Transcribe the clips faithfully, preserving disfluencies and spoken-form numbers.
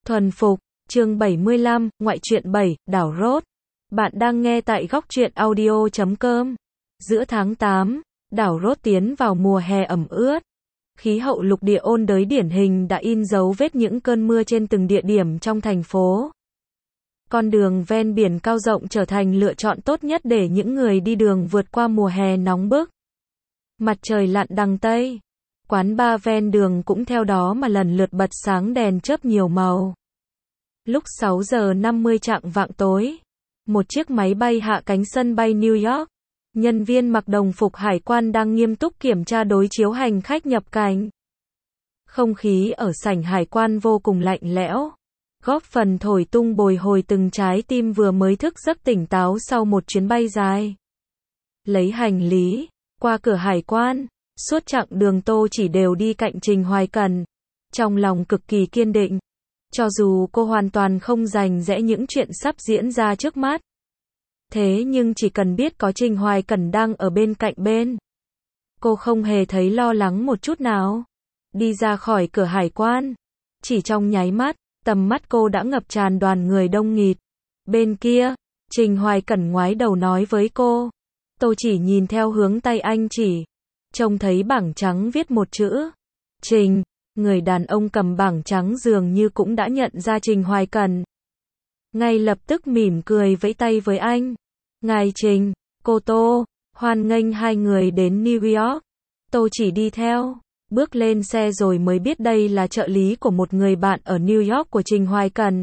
Thuần phục, chương bảy mươi lăm, ngoại truyện bảy, đảo Rốt. Bạn đang nghe tại góc truyện audio chấm com. Giữa tháng tám, đảo Rốt tiến vào mùa hè ẩm ướt. Khí hậu lục địa ôn đới điển hình đã in dấu vết những cơn mưa trên từng địa điểm trong thành phố. Con đường ven biển cao rộng trở thành lựa chọn tốt nhất để những người đi đường vượt qua mùa hè nóng bức. Mặt trời lặn đằng Tây. Quán bar ven đường cũng theo đó mà lần lượt bật sáng đèn chớp nhiều màu. Lúc sáu giờ năm mươi chạng vạng tối, một chiếc máy bay hạ cánh sân bay New York. Nhân viên mặc đồng phục hải quan đang nghiêm túc kiểm tra đối chiếu hành khách nhập cảnh. Không khí ở sảnh hải quan vô cùng lạnh lẽo, góp phần thổi tung bồi hồi từng trái tim vừa mới thức giấc tỉnh táo sau một chuyến bay dài. Lấy hành lý, qua cửa hải quan, suốt chặng đường Tô Chỉ đều đi cạnh Trình Hoài Cẩn, trong lòng cực kỳ kiên định. Cho dù cô hoàn toàn không rành rẽ những chuyện sắp diễn ra trước mắt. Thế nhưng chỉ cần biết có Trình Hoài Cẩn đang ở bên cạnh bên, cô không hề thấy lo lắng một chút nào. Đi ra khỏi cửa hải quan, chỉ trong nháy mắt, tầm mắt cô đã ngập tràn đoàn người đông nghịt. Bên kia, Trình Hoài Cẩn ngoái đầu nói với cô. Tô Chỉ nhìn theo hướng tay anh chỉ, trông thấy bảng trắng viết một chữ Trình. Người đàn ông cầm bảng trắng dường như cũng đã nhận ra Trình Hoài Cẩn. Ngay lập tức mỉm cười vẫy tay với anh. Ngài Trình, cô Tô, hoan nghênh hai người đến New York. Tô Chỉ đi theo, bước lên xe rồi mới biết đây là trợ lý của một người bạn ở New York của Trình Hoài Cẩn.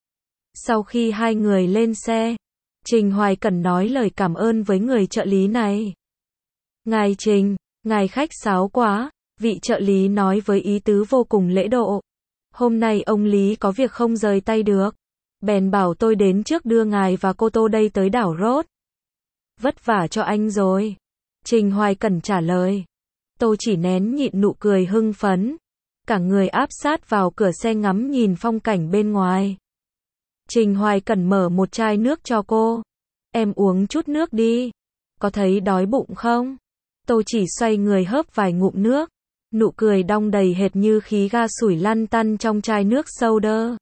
Sau khi hai người lên xe, Trình Hoài Cẩn nói lời cảm ơn với người trợ lý này. Ngài Trình, ngài khách sáo quá. Vị trợ lý nói với ý tứ vô cùng lễ độ. Hôm nay ông Lý có việc không rời tay được. Bèn bảo tôi đến trước đưa ngài và cô Tô đây tới đảo Rốt. Vất vả cho anh rồi. Trình Hoài Cẩn trả lời. Tô Chỉ nén nhịn nụ cười hưng phấn. Cả người áp sát vào cửa xe ngắm nhìn phong cảnh bên ngoài. Trình Hoài Cẩn mở một chai nước cho cô. Em uống chút nước đi. Có thấy đói bụng không? Tô Chỉ xoay người hớp vài ngụm nước. Nụ cười đong đầy hệt như khí ga sủi lăn tăn trong chai nước soda.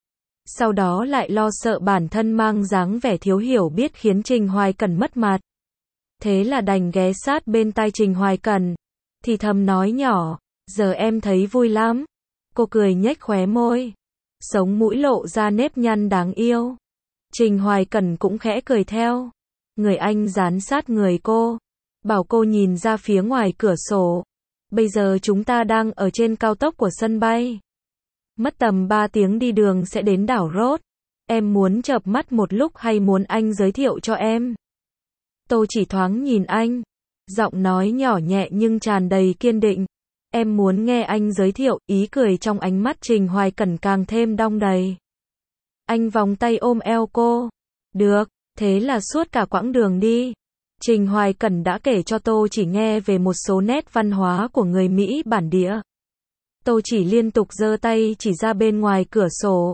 Sau đó lại lo sợ bản thân mang dáng vẻ thiếu hiểu biết khiến Trình Hoài Cẩn mất mặt. Thế là đành ghé sát bên tai Trình Hoài Cẩn, thì thầm nói nhỏ, giờ em thấy vui lắm. Cô cười nhếch khóe môi, sống mũi lộ ra nếp nhăn đáng yêu. Trình Hoài Cẩn cũng khẽ cười theo. Người anh dán sát người cô, bảo cô nhìn ra phía ngoài cửa sổ. Bây giờ chúng ta đang ở trên cao tốc của sân bay. Mất tầm ba tiếng đi đường sẽ đến đảo Rốt. Em muốn chợp mắt một lúc hay muốn anh giới thiệu cho em? Tô Chỉ thoáng nhìn anh, giọng nói nhỏ nhẹ nhưng tràn đầy kiên định. Em muốn nghe anh giới thiệu, ý cười trong ánh mắt Trình Hoài Cẩn càng thêm đong đầy. Anh vòng tay ôm eo cô. Được, thế là suốt cả quãng đường đi, Trình Hoài Cẩn đã kể cho Tô Chỉ nghe về một số nét văn hóa của người Mỹ bản địa. Tô Chỉ liên tục giơ tay chỉ ra bên ngoài cửa sổ.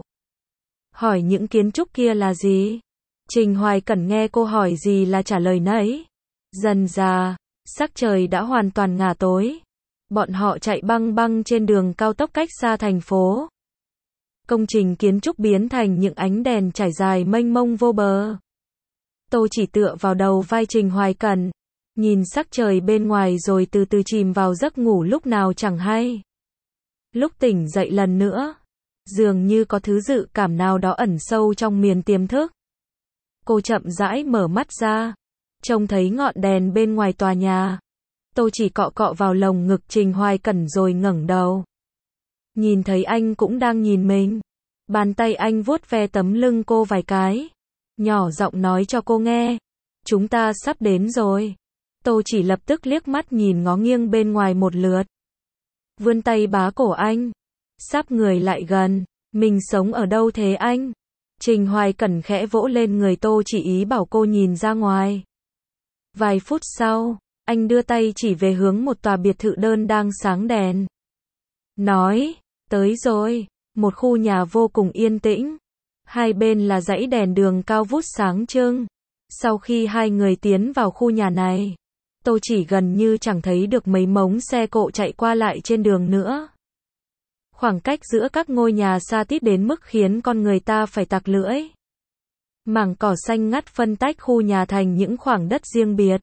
Hỏi những kiến trúc kia là gì? Trình Hoài Cẩn nghe cô hỏi gì là trả lời nấy. Dần dà, sắc trời đã hoàn toàn ngả tối. Bọn họ chạy băng băng trên đường cao tốc cách xa thành phố. Công trình kiến trúc biến thành những ánh đèn trải dài mênh mông vô bờ. Tô Chỉ tựa vào đầu vai Trình Hoài Cẩn, nhìn sắc trời bên ngoài rồi từ từ chìm vào giấc ngủ lúc nào chẳng hay. Lúc tỉnh dậy lần nữa, dường như có thứ dự cảm nào đó ẩn sâu trong miền tiềm thức. Cô chậm rãi mở mắt ra, trông thấy ngọn đèn bên ngoài tòa nhà. Tô Chỉ cọ cọ vào lồng ngực Trình Hoài Cẩn rồi ngẩng đầu. Nhìn thấy anh cũng đang nhìn mình. Bàn tay anh vuốt ve tấm lưng cô vài cái, nhỏ giọng nói cho cô nghe. Chúng ta sắp đến rồi. Tô Chỉ lập tức liếc mắt nhìn ngó nghiêng bên ngoài một lượt. Vươn tay bá cổ anh. Sắp người lại gần. Mình sống ở đâu thế anh? Trình Hoài Cẩn khẽ vỗ lên người Tô Chỉ ý bảo cô nhìn ra ngoài. Vài phút sau, anh đưa tay chỉ về hướng một tòa biệt thự đơn đang sáng đèn. Nói, tới rồi. Một khu nhà vô cùng yên tĩnh. Hai bên là dãy đèn đường cao vút sáng trưng. Sau khi hai người tiến vào khu nhà này, Tô Chỉ gần như chẳng thấy được mấy mống xe cộ chạy qua lại trên đường nữa. Khoảng cách giữa các ngôi nhà xa tít đến mức khiến con người ta phải tặc lưỡi. Mảng cỏ xanh ngắt phân tách khu nhà thành những khoảng đất riêng biệt.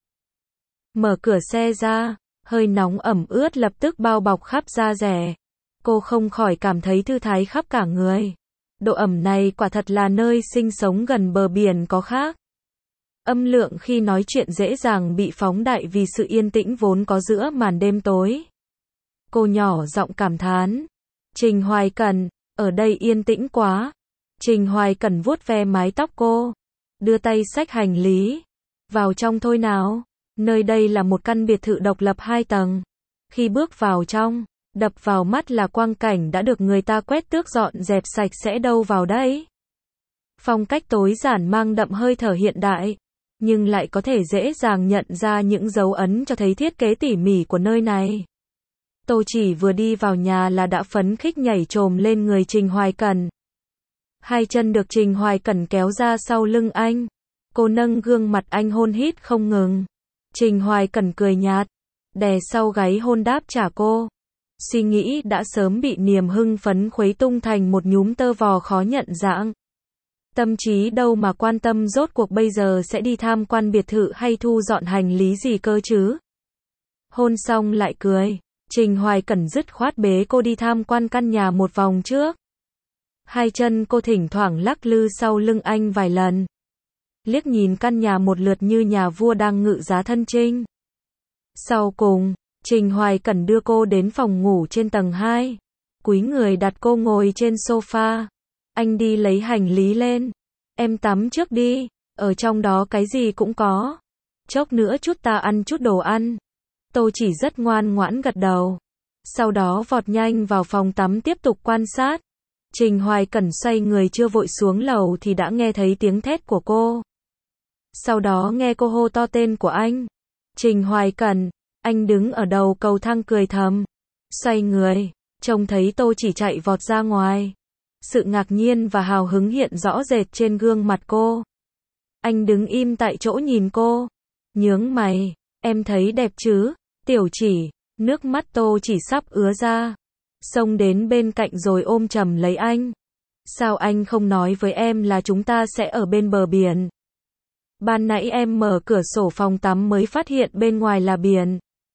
Mở cửa xe ra, hơi nóng ẩm ướt lập tức bao bọc khắp da dẻ. Cô không khỏi cảm thấy thư thái khắp cả người. Độ ẩm này quả thật là nơi sinh sống gần bờ biển có khác. Âm lượng khi nói chuyện dễ dàng bị phóng đại vì sự yên tĩnh vốn có giữa màn đêm tối. Cô nhỏ giọng cảm thán. Trình Hoài Cẩn, ở đây yên tĩnh quá. Trình Hoài Cẩn vuốt ve mái tóc cô. Đưa tay xách hành lý. Vào trong thôi nào. Nơi đây là một căn biệt thự độc lập hai tầng. Khi bước vào trong, đập vào mắt là quang cảnh đã được người ta quét tước dọn dẹp sạch sẽ đâu vào đấy. Phong cách tối giản mang đậm hơi thở hiện đại, nhưng lại có thể dễ dàng nhận ra những dấu ấn cho thấy thiết kế tỉ mỉ của nơi này. Tô Chỉ vừa đi vào nhà là đã phấn khích nhảy chồm lên người Trình Hoài Cẩn. Hai chân được Trình Hoài Cẩn kéo ra sau lưng anh. Cô nâng gương mặt anh hôn hít không ngừng. Trình Hoài Cẩn cười nhạt, đè sau gáy hôn đáp trả cô. Suy nghĩ đã sớm bị niềm hưng phấn khuấy tung thành một nhúm tơ vò khó nhận dạng. Tâm trí đâu mà quan tâm rốt cuộc bây giờ sẽ đi tham quan biệt thự hay thu dọn hành lý gì cơ chứ. Hôn xong lại cười, Trình Hoài Cẩn dứt khoát bế cô đi tham quan căn nhà một vòng trước. Hai chân cô thỉnh thoảng lắc lư sau lưng anh vài lần. Liếc nhìn căn nhà một lượt như nhà vua đang ngự giá thân chinh. Sau cùng, Trình Hoài Cẩn đưa cô đến phòng ngủ trên tầng hai. Cúi người đặt cô ngồi trên sofa. Anh đi lấy hành lý lên. Em tắm trước đi, ở trong đó cái gì cũng có. Chốc nữa chút ta ăn chút đồ ăn. Tô Chỉ rất ngoan ngoãn gật đầu. Sau đó vọt nhanh vào phòng tắm tiếp tục quan sát. Trình Hoài Cẩn xoay người chưa vội xuống lầu thì đã nghe thấy tiếng thét của cô. Sau đó nghe cô hô to tên của anh. Trình Hoài Cẩn, anh đứng ở đầu cầu thang cười thầm. Xoay người, trông thấy Tô Chỉ chạy vọt ra ngoài. Sự ngạc nhiên và hào hứng hiện rõ rệt trên gương mặt cô. Anh đứng im tại chỗ nhìn cô. Nhướng mày, em thấy đẹp chứ, Tiểu Chỉ. Nước mắt Tô Chỉ sắp ứa ra. Xông đến bên cạnh rồi ôm chầm lấy anh. Sao anh không nói với em là chúng ta sẽ ở bên bờ biển? Ban nãy em mở cửa sổ phòng tắm mới phát hiện bên ngoài là biển.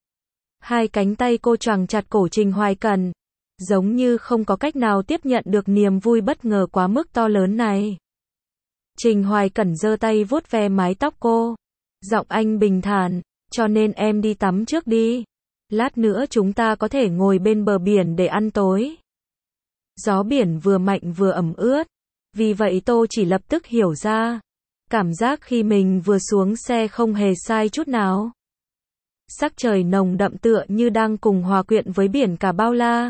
Hai cánh tay cô choàng chặt cổ Trình Hoài Cẩn, giống như không có cách nào tiếp nhận được niềm vui bất ngờ quá mức to lớn này. Trình Hoài Cẩn giơ tay vuốt ve mái tóc cô. Giọng anh bình thản, cho nên em đi tắm trước đi. Lát nữa chúng ta có thể ngồi bên bờ biển để ăn tối. Gió biển vừa mạnh vừa ẩm ướt. Vì vậy Tô Chỉ lập tức hiểu ra. Cảm giác khi mình vừa xuống xe không hề sai chút nào. Sắc trời nồng đậm tựa như đang cùng hòa quyện với biển cả bao la.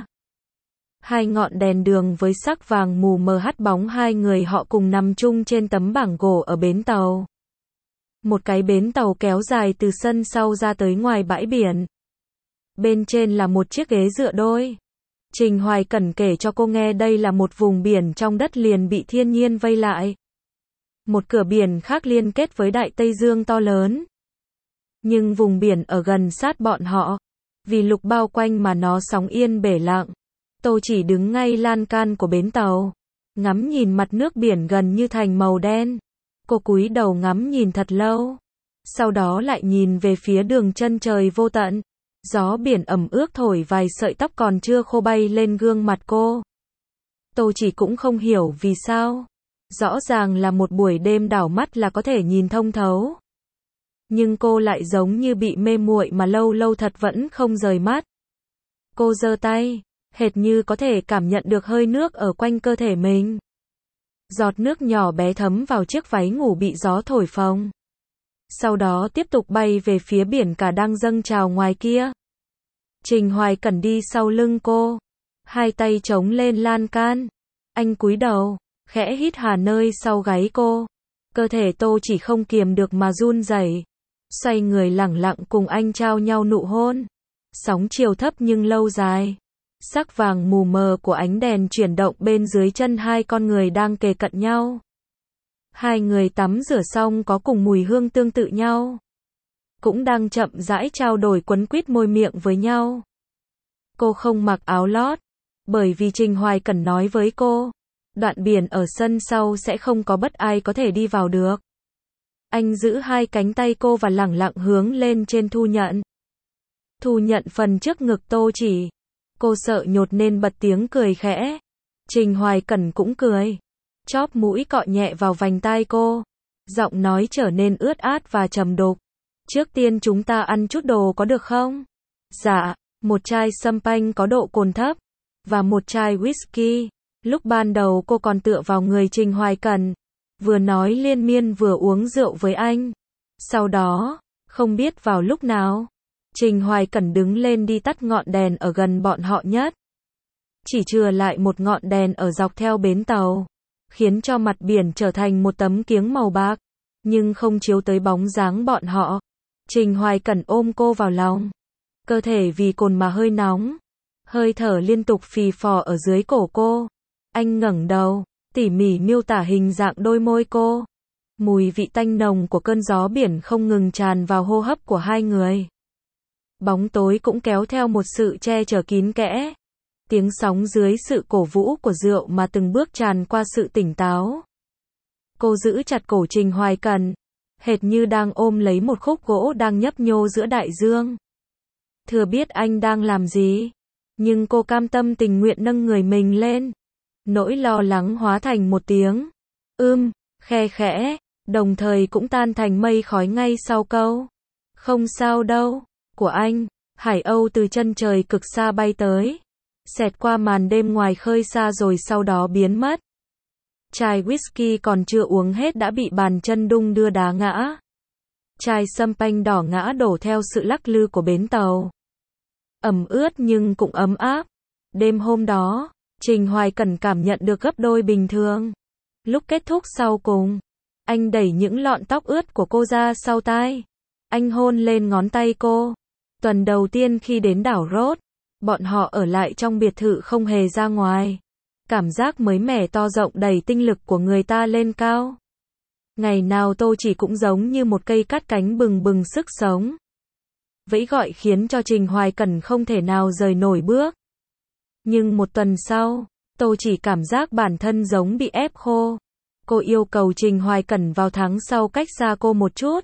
Hai ngọn đèn đường với sắc vàng mù mờ hắt bóng hai người họ cùng nằm chung trên tấm bảng gỗ ở bến tàu. Một cái bến tàu kéo dài từ sân sau ra tới ngoài bãi biển. Bên trên là một chiếc ghế dựa đôi. Trình Hoài Cẩn kể cho cô nghe đây là một vùng biển trong đất liền bị thiên nhiên vây lại. Một cửa biển khác liên kết với Đại Tây Dương to lớn. Nhưng vùng biển ở gần sát bọn họ. Vì lục bao quanh mà nó sóng yên bể lặng. Tô Chỉ đứng ngay lan can của bến tàu. Ngắm nhìn mặt nước biển gần như thành màu đen. Cô cúi đầu ngắm nhìn thật lâu. Sau đó lại nhìn về phía đường chân trời vô tận. Gió biển ẩm ướt thổi vài sợi tóc còn chưa khô bay lên gương mặt cô. Tô Chỉ cũng không hiểu vì sao. Rõ ràng là một buổi đêm đảo mắt là có thể nhìn thông thấu. Nhưng cô lại giống như bị mê muội mà lâu lâu thật vẫn không rời mắt. Cô giơ tay, hệt như có thể cảm nhận được hơi nước ở quanh cơ thể mình. Giọt nước nhỏ bé thấm vào chiếc váy ngủ bị gió thổi phồng. Sau đó tiếp tục bay về phía biển cả đang dâng trào ngoài kia. Trình Hoài Cẩn đi sau lưng cô. Hai tay chống lên lan can. Anh cúi đầu, khẽ hít hà nơi sau gáy cô. Cơ thể Tô Chỉ không kiềm được mà run rẩy. Xoay người lẳng lặng cùng anh trao nhau nụ hôn. Sóng chiều thấp nhưng lâu dài. Sắc vàng mù mờ của ánh đèn chuyển động bên dưới chân hai con người đang kề cận nhau. Hai người tắm rửa xong có cùng mùi hương tương tự nhau. Cũng đang chậm rãi trao đổi quấn quýt môi miệng với nhau. Cô không mặc áo lót. Bởi vì Trình Hoài Cẩn nói với cô, đoạn biển ở sân sau sẽ không có bất ai có thể đi vào được. Anh giữ hai cánh tay cô và lẳng lặng hướng lên trên thu nhận. Thu nhận phần trước ngực Tô Chỉ. Cô sợ nhột nên bật tiếng cười khẽ. Trình Hoài Cẩn cũng cười. Chóp mũi cọ nhẹ vào vành tai cô. Giọng nói trở nên ướt át và trầm đục. Trước tiên chúng ta ăn chút đồ có được không? Dạ, một chai champagne có độ cồn thấp. Và một chai whisky. Lúc ban đầu cô còn tựa vào người Trình Hoài Cẩn. Vừa nói liên miên vừa uống rượu với anh. Sau đó, không biết vào lúc nào, Trình Hoài Cẩn đứng lên đi tắt ngọn đèn ở gần bọn họ nhất. Chỉ chừa lại một ngọn đèn ở dọc theo bến tàu, khiến cho mặt biển trở thành một tấm kiếng màu bạc, nhưng không chiếu tới bóng dáng bọn họ. Trình Hoài Cẩn ôm cô vào lòng. Cơ thể vì cồn mà hơi nóng. Hơi thở liên tục phì phò ở dưới cổ cô. Anh ngẩng đầu, tỉ mỉ miêu tả hình dạng đôi môi cô. Mùi vị tanh nồng của cơn gió biển không ngừng tràn vào hô hấp của hai người. Bóng tối cũng kéo theo một sự che chở kín kẽ. Tiếng sóng dưới sự cổ vũ của rượu mà từng bước tràn qua sự tỉnh táo. Cô giữ chặt cổ Trình Hoài Cẩn, hệt như đang ôm lấy một khúc gỗ đang nhấp nhô giữa đại dương. Thừa biết anh đang làm gì, nhưng cô cam tâm tình nguyện nâng người mình lên. Nỗi lo lắng hóa thành một tiếng ưm, khe khẽ, đồng thời cũng tan thành mây khói ngay sau câu không sao đâu của anh. Hải âu từ chân trời cực xa bay tới, xẹt qua màn đêm ngoài khơi xa rồi sau đó biến mất. Chai whisky còn chưa uống hết đã bị bàn chân đung đưa đá ngã. Chai champagne đỏ ngã đổ theo sự lắc lư của bến tàu. Ẩm ướt nhưng cũng ấm áp. Đêm hôm đó, Trình Hoài Cẩn cảm nhận được gấp đôi bình thường. Lúc kết thúc sau cùng, anh đẩy những lọn tóc ướt của cô ra sau tai. Anh hôn lên ngón tay cô. Tuần đầu tiên khi đến đảo Rốt, bọn họ ở lại trong biệt thự không hề ra ngoài. Cảm giác mới mẻ to rộng đẩy tinh lực của người ta lên cao. Ngày nào Tô Chỉ cũng giống như một cây cắt cánh bừng bừng sức sống. Vẫy gọi khiến cho Trình Hoài Cẩn không thể nào rời nổi bước. Nhưng một tuần sau, Tô Chỉ cảm giác bản thân giống bị ép khô. Cô yêu cầu Trình Hoài Cẩn vào tháng sau cách xa cô một chút.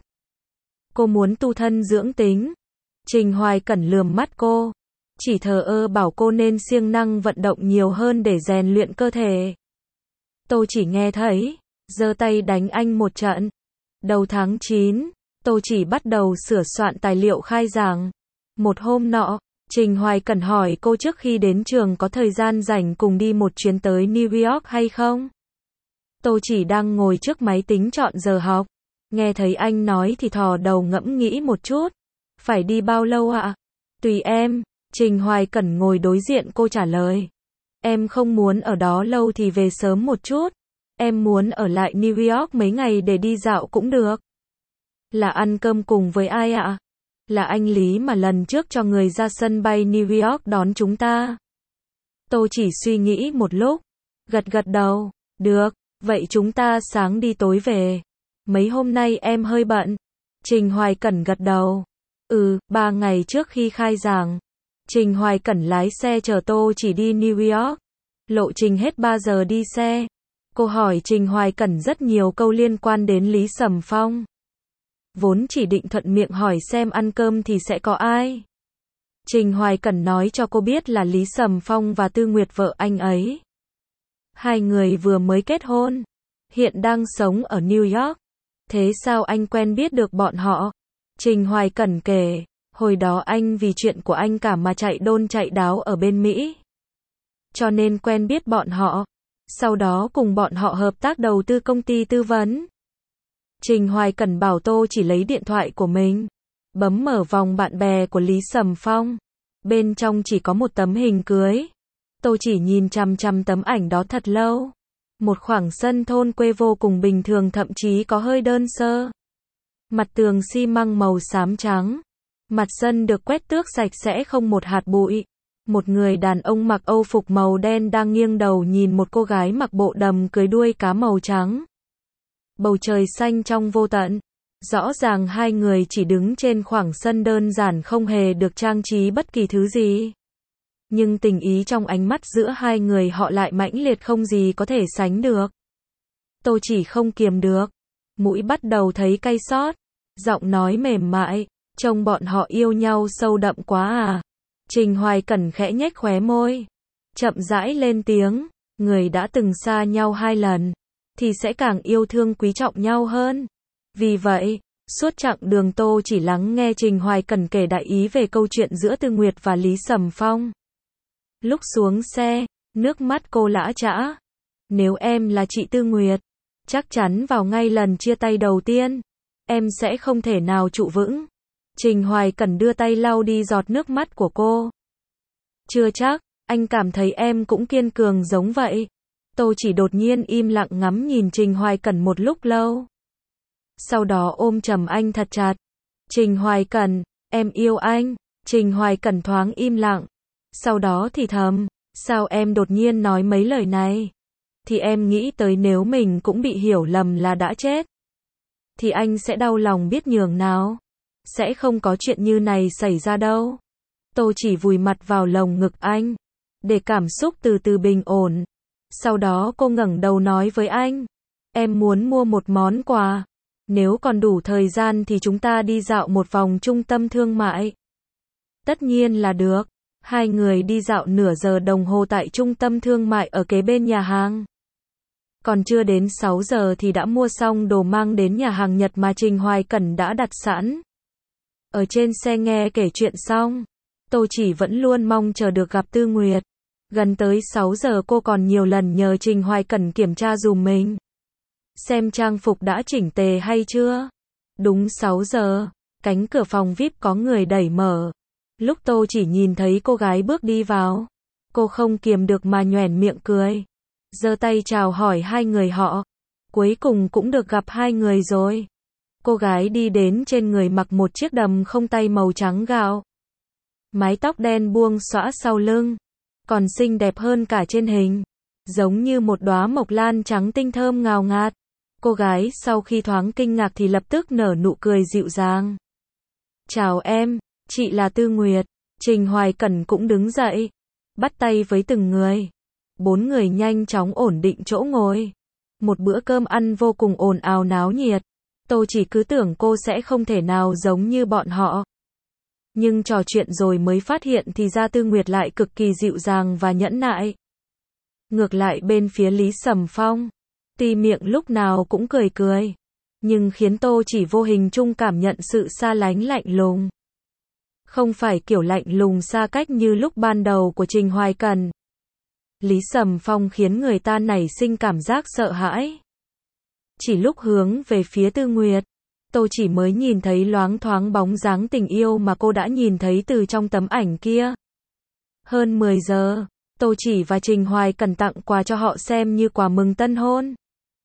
Cô muốn tu thân dưỡng tính. Trình Hoài Cẩn lườm mắt cô. Chỉ thờ ơ bảo cô nên siêng năng vận động nhiều hơn để rèn luyện cơ thể. Tô Chỉ nghe thấy, giơ tay đánh anh một trận. Đầu tháng chín, Tô Chỉ bắt đầu sửa soạn tài liệu khai giảng. Một hôm nọ, Trình Hoài Cẩn hỏi cô trước khi đến trường có thời gian rảnh cùng đi một chuyến tới New York hay không. Tô Chỉ đang ngồi trước máy tính chọn giờ học. Nghe thấy anh nói thì thò đầu ngẫm nghĩ một chút. Phải đi bao lâu ạ? Tùy em. Trình Hoài Cẩn ngồi đối diện cô trả lời. Em không muốn ở đó lâu thì về sớm một chút. Em muốn ở lại New York mấy ngày để đi dạo cũng được. Là ăn cơm cùng với ai ạ? Là anh Lý mà lần trước cho người ra sân bay New York đón chúng ta. Tô Chỉ suy nghĩ một lúc. Gật gật đầu. Được, vậy chúng ta sáng đi tối về. Mấy hôm nay em hơi bận. Trình Hoài Cẩn gật đầu. Ừ, ba ngày trước khi khai giảng. Trình Hoài Cẩn lái xe chở Tô Chỉ đi New York. Lộ trình hết ba giờ đi xe. Cô hỏi Trình Hoài Cẩn rất nhiều câu liên quan đến Lý Sầm Phong. Vốn chỉ định thuận miệng hỏi xem ăn cơm thì sẽ có ai. Trình Hoài Cẩn nói cho cô biết là Lý Sầm Phong và Tư Nguyệt vợ anh ấy. Hai người vừa mới kết hôn. Hiện đang sống ở New York. Thế sao anh quen biết được bọn họ? Trình Hoài Cẩn kể. Hồi đó anh vì chuyện của anh cả mà chạy đôn chạy đáo ở bên Mỹ. Cho nên quen biết bọn họ. Sau đó cùng bọn họ hợp tác đầu tư công ty tư vấn. Trình Hoài Cẩn bảo Tô Chỉ lấy điện thoại của mình. Bấm mở vòng bạn bè của Lý Sầm Phong. Bên trong chỉ có một tấm hình cưới. Tô Chỉ nhìn chằm chằm tấm ảnh đó thật lâu. Một khoảng sân thôn quê vô cùng bình thường thậm chí có hơi đơn sơ. Mặt tường xi măng màu xám trắng. Mặt sân được quét tước sạch sẽ không một hạt bụi. Một người đàn ông mặc âu phục màu đen đang nghiêng đầu nhìn một cô gái mặc bộ đầm cưới đuôi cá màu trắng. Bầu trời xanh trong vô tận. Rõ ràng hai người chỉ đứng trên khoảng sân đơn giản không hề được trang trí bất kỳ thứ gì. Nhưng tình ý trong ánh mắt giữa hai người họ lại mãnh liệt không gì có thể sánh được. Tô Chỉ không kiềm được. Mũi bắt đầu thấy cay xót. Giọng nói mềm mại. Trông bọn họ yêu nhau sâu đậm quá à. Trình Hoài Cẩn khẽ nhếch khóe môi. Chậm rãi lên tiếng. Người đã từng xa nhau hai lần. Thì sẽ càng yêu thương quý trọng nhau hơn. Vì vậy, suốt chặng đường Tô Chỉ lắng nghe Trình Hoài Cẩn kể đại ý về câu chuyện giữa Tư Nguyệt và Lý Sầm Phong. Lúc xuống xe, nước mắt cô lã chã. Nếu em là chị Tư Nguyệt, chắc chắn vào ngay lần chia tay đầu tiên, em sẽ không thể nào trụ vững. Trình Hoài Cẩn đưa tay lau đi giọt nước mắt của cô. Chưa chắc, anh cảm thấy em cũng kiên cường giống vậy. Tô Chỉ đột nhiên im lặng ngắm nhìn Trình Hoài Cẩn một lúc lâu. Sau đó ôm chầm anh thật chặt. Trình Hoài Cẩn, em yêu anh. Trình Hoài Cẩn thoáng im lặng. Sau đó thì thầm, sao em đột nhiên nói mấy lời này? Thì em nghĩ tới nếu mình cũng bị hiểu lầm là đã chết. Thì anh sẽ đau lòng biết nhường nào. Sẽ không có chuyện như này xảy ra đâu. Tô Chỉ vùi mặt vào lồng ngực anh. Để cảm xúc từ từ bình ổn. Sau đó cô ngẩng đầu nói với anh. Em muốn mua một món quà. Nếu còn đủ thời gian thì chúng ta đi dạo một vòng trung tâm thương mại. Tất nhiên là được. Hai người đi dạo nửa giờ đồng hồ tại trung tâm thương mại ở kế bên nhà hàng. Còn chưa đến sáu giờ thì đã mua xong đồ mang đến nhà hàng Nhật mà Trình Hoài Cẩn đã đặt sẵn. Ở trên xe nghe kể chuyện xong, Tô Chỉ vẫn luôn mong chờ được gặp Tư Nguyệt. Gần tới sáu giờ cô còn nhiều lần nhờ Trình Hoài Cẩn kiểm tra dùm mình. Xem trang phục đã chỉnh tề hay chưa. Đúng sáu giờ, cánh cửa phòng vi ai pi có người đẩy mở. Lúc Tô Chỉ nhìn thấy cô gái bước đi vào, cô không kiềm được mà nhoẻn miệng cười. Giơ tay chào hỏi hai người họ. Cuối cùng cũng được gặp hai người rồi. Cô gái đi đến trên người mặc một chiếc đầm không tay màu trắng gạo. Mái tóc đen buông xõa sau lưng. Còn xinh đẹp hơn cả trên hình. Giống như một đóa mộc lan trắng tinh thơm ngào ngạt. Cô gái sau khi thoáng kinh ngạc thì lập tức nở nụ cười dịu dàng. Chào em, chị là Tư Nguyệt. Trình Hoài Cẩn cũng đứng dậy. Bắt tay với từng người. Bốn người nhanh chóng ổn định chỗ ngồi. Một bữa cơm ăn vô cùng ồn ào náo nhiệt. Tô Chỉ cứ tưởng cô sẽ không thể nào giống như bọn họ. Nhưng trò chuyện rồi mới phát hiện thì ra Tư Nguyệt lại cực kỳ dịu dàng và nhẫn nại. Ngược lại bên phía Lý Sầm Phong, tuy miệng lúc nào cũng cười cười, nhưng khiến Tô Chỉ vô hình chung cảm nhận sự xa lánh lạnh lùng. Không phải kiểu lạnh lùng xa cách như lúc ban đầu của Trình Hoài Cẩn. Lý Sầm Phong khiến người ta nảy sinh cảm giác sợ hãi. Chỉ lúc hướng về phía Tư Nguyệt, Tô Chỉ mới nhìn thấy loáng thoáng bóng dáng tình yêu mà cô đã nhìn thấy từ trong tấm ảnh kia. Hơn mười giờ, Tô Chỉ và Trình Hoài Cẩn tặng quà cho họ xem như quà mừng tân hôn.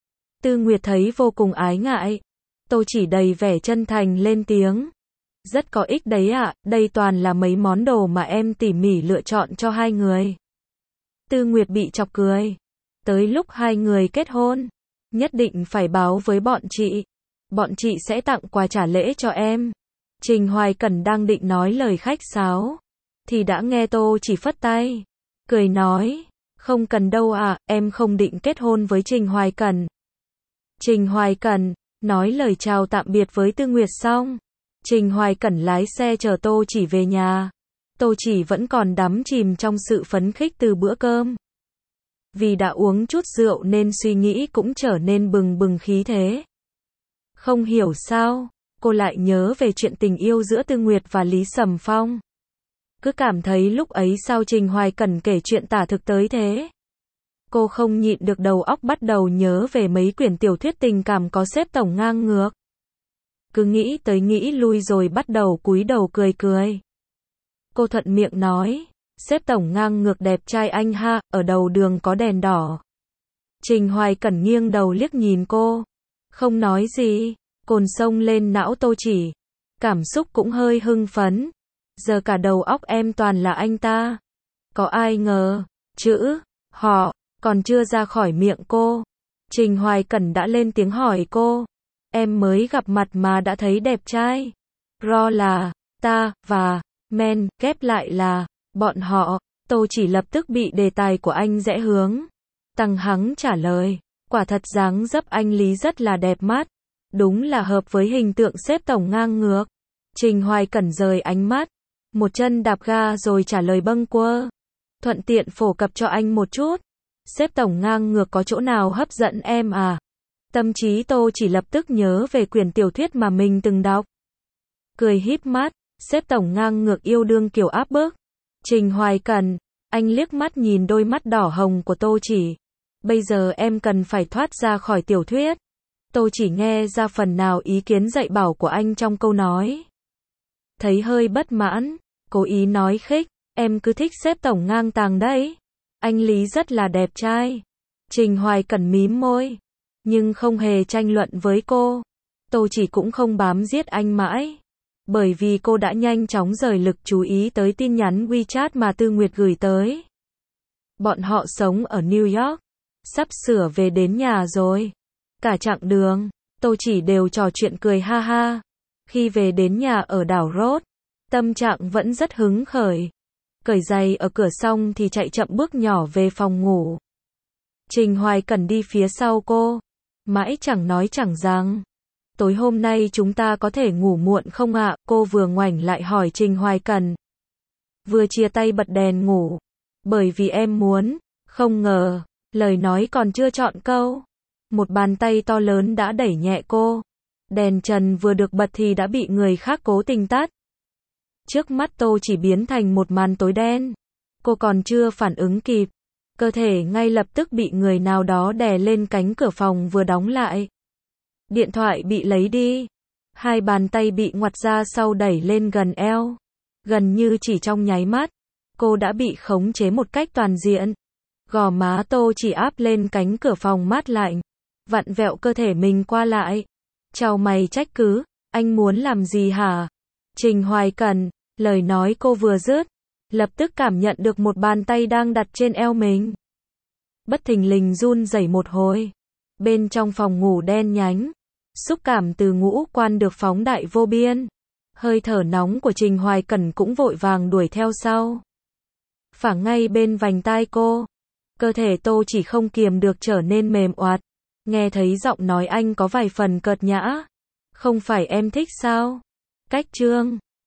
Tư Nguyệt thấy vô cùng ái ngại. Tô Chỉ đầy vẻ chân thành lên tiếng. Rất có ích đấy ạ, đây toàn là mấy món đồ mà em tỉ mỉ lựa chọn cho hai người. Tư Nguyệt bị chọc cười. Tới lúc hai người kết hôn, nhất định phải báo với bọn chị. Bọn chị sẽ tặng quà trả lễ cho em. Trình Hoài Cẩn đang định nói lời khách sáo, thì đã nghe Tô Chỉ phất tay. Cười nói, không cần đâu ạ, em không định kết hôn với Trình Hoài Cẩn. Trình Hoài Cẩn, nói lời chào tạm biệt với Tư Nguyệt xong. Trình Hoài Cẩn lái xe chở Tô Chỉ về nhà. Tô Chỉ vẫn còn đắm chìm trong sự phấn khích từ bữa cơm. Vì đã uống chút rượu nên suy nghĩ cũng trở nên bừng bừng khí thế. Không hiểu sao, cô lại nhớ về chuyện tình yêu giữa Tư Nguyệt và Lý Sầm Phong. Cứ cảm thấy lúc ấy sao Trình Hoài Cẩn kể chuyện tả thực tới thế. Cô không nhịn được đầu óc bắt đầu nhớ về mấy quyển tiểu thuyết tình cảm có xếp tổng ngang ngược. Cứ nghĩ tới nghĩ lui rồi bắt đầu cúi đầu cười cười. Cô thuận miệng nói, xếp tổng ngang ngược đẹp trai anh ha, ở đầu đường có đèn đỏ. Trình Hoài Cẩn nghiêng đầu liếc nhìn cô. Không nói gì, cồn sông lên não Tô Chỉ. Cảm xúc cũng hơi hưng phấn. Giờ cả đầu óc em toàn là anh ta. Có ai ngờ, chữ, họ, còn chưa ra khỏi miệng cô. Trình Hoài Cẩn đã lên tiếng hỏi cô. Em mới gặp mặt mà đã thấy đẹp trai. Ro là, ta, và, men, ghép lại là, bọn họ. Tô Chỉ lập tức bị đề tài của anh rẽ hướng. Tăng hắng trả lời, quả thật dáng dấp anh Lý rất là đẹp mắt. Đúng là hợp với hình tượng sếp tổng ngang ngược. Trình Hoài Cẩn rời ánh mắt, một chân đạp ga rồi trả lời bâng quơ. Thuận tiện phổ cập cho anh một chút. Sếp tổng ngang ngược có chỗ nào hấp dẫn em à? Tâm trí Tô Chỉ lập tức nhớ về quyển tiểu thuyết mà mình từng đọc. Cười híp mắt, sếp tổng ngang ngược yêu đương kiểu áp bức. Trình Hoài Cẩn, anh liếc mắt nhìn đôi mắt đỏ hồng của Tô Chỉ. Bây giờ em cần phải thoát ra khỏi tiểu thuyết. Tô Chỉ nghe ra phần nào ý kiến dạy bảo của anh trong câu nói. Thấy hơi bất mãn, cố ý nói khích, em cứ thích sếp tổng ngang tàng đấy. Anh Lý rất là đẹp trai. Trình Hoài Cẩn mím môi, nhưng không hề tranh luận với cô. Tô Chỉ cũng không bám giết anh mãi, bởi vì cô đã nhanh chóng rời lực chú ý tới tin nhắn WeChat mà Tư Nguyệt gửi tới. Bọn họ sống ở New York, sắp sửa về đến nhà rồi. Cả chặng đường, Tô Chỉ đều trò chuyện cười ha ha. Khi về đến nhà ở đảo Rốt, tâm trạng vẫn rất hứng khởi. Cởi giày ở cửa xong thì chạy chậm bước nhỏ về phòng ngủ. Trình Hoài Cẩn đi phía sau cô, mãi chẳng nói chẳng rằng. Tối hôm nay chúng ta có thể ngủ muộn không ạ? Cô vừa ngoảnh lại hỏi Trình Hoài Cẩn. Vừa chia tay bật đèn ngủ. Bởi vì em muốn. Không ngờ, lời nói còn chưa chọn câu, một bàn tay to lớn đã đẩy nhẹ cô. Đèn trần vừa được bật thì đã bị người khác cố tình tắt. Trước mắt Tô Chỉ biến thành một màn tối đen. Cô còn chưa phản ứng kịp, cơ thể ngay lập tức bị người nào đó đè lên cánh cửa phòng vừa đóng lại. Điện thoại bị lấy đi. Hai bàn tay bị ngoặt ra sau đẩy lên gần eo. Gần như chỉ trong nháy mắt, cô đã bị khống chế một cách toàn diện. Gò má Tô Chỉ áp lên cánh cửa phòng mát lạnh, vặn vẹo cơ thể mình qua lại. Chào mày trách cứ, anh muốn làm gì hả? Trình Hoài Cẩn, lời nói cô vừa dứt, lập tức cảm nhận được một bàn tay đang đặt trên eo mình. Bất thình lình run rẩy một hồi. Bên trong phòng ngủ đen nhánh, xúc cảm từ ngũ quan được phóng đại vô biên. Hơi thở nóng của Trình Hoài Cẩn cũng vội vàng đuổi theo sau. Phả ngay bên vành tai cô. Cơ thể Tô Chỉ không kiềm được trở nên mềm oạt. Nghe thấy giọng nói anh có vài phần cợt nhã. Không phải em thích sao? Cách chương